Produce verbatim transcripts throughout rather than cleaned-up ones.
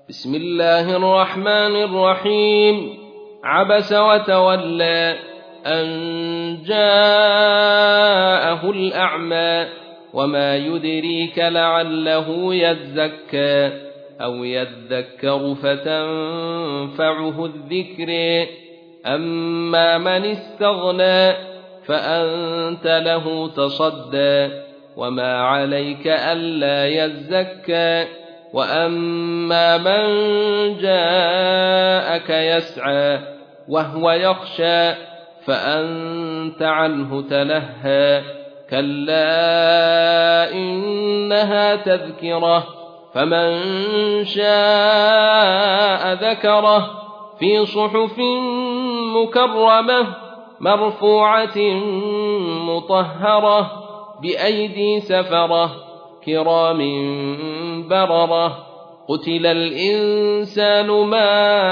بسم الله الرحمن الرحيم. عبس وتولى أن جاءه الأعمى وما يدريك لعله يزكى أو يذكر فتنفعه الذكر. أما من استغنى فأنت له تصدى وما عليك ألا يزكى. وأما من جاءك يسعى وهو يخشى فأنت عنه تلهى. كلا إنها تذكرة فمن شاء ذكره في صحف مكرمة مرفوعة مطهرة بأيدي سفرة كرام بررة. قتل الإنسان ما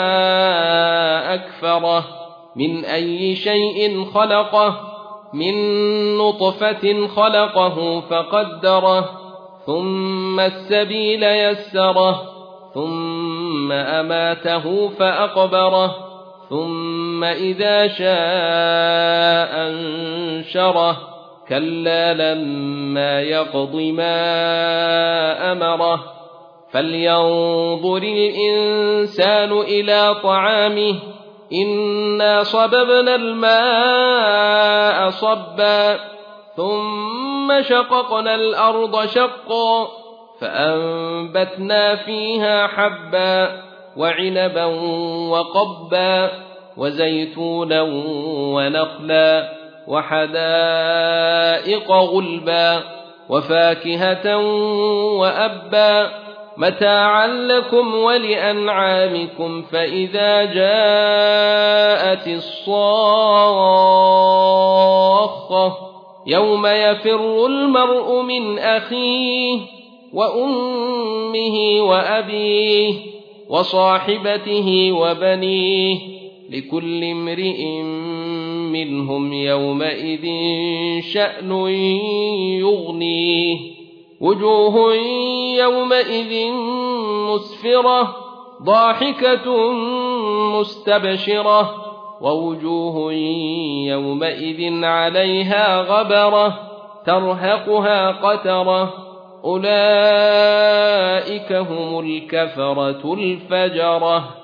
أكفره من أي شيء خلقه من نطفة خلقه فقدره ثم السبيل يسره ثم أماته فأقبره ثم إذا شاء أنشره. كلا لما يقض ما أمره. فلينظر الإنسان إلى طعامه إنا صببنا الماء صبا ثم شققنا الأرض شقا فأنبتنا فيها حبا وعنبا وقبا وزيتونا ونخلا وحدائق غلبا وفاكهة وأبا متاعا لكم ولأنعامكم. فإذا جاءت الصاخة يوم يفر المرء من أخيه وأمه وأبيه وصاحبته وبنيه لكل امرئ منهم يومئذ شأن يغنيه. وجوه يومئذ مسفرة ضاحكة مستبشرة ووجوه يومئذ عليها غبرة ترهقها قترة. أولئك هم الكفرة الفجرة.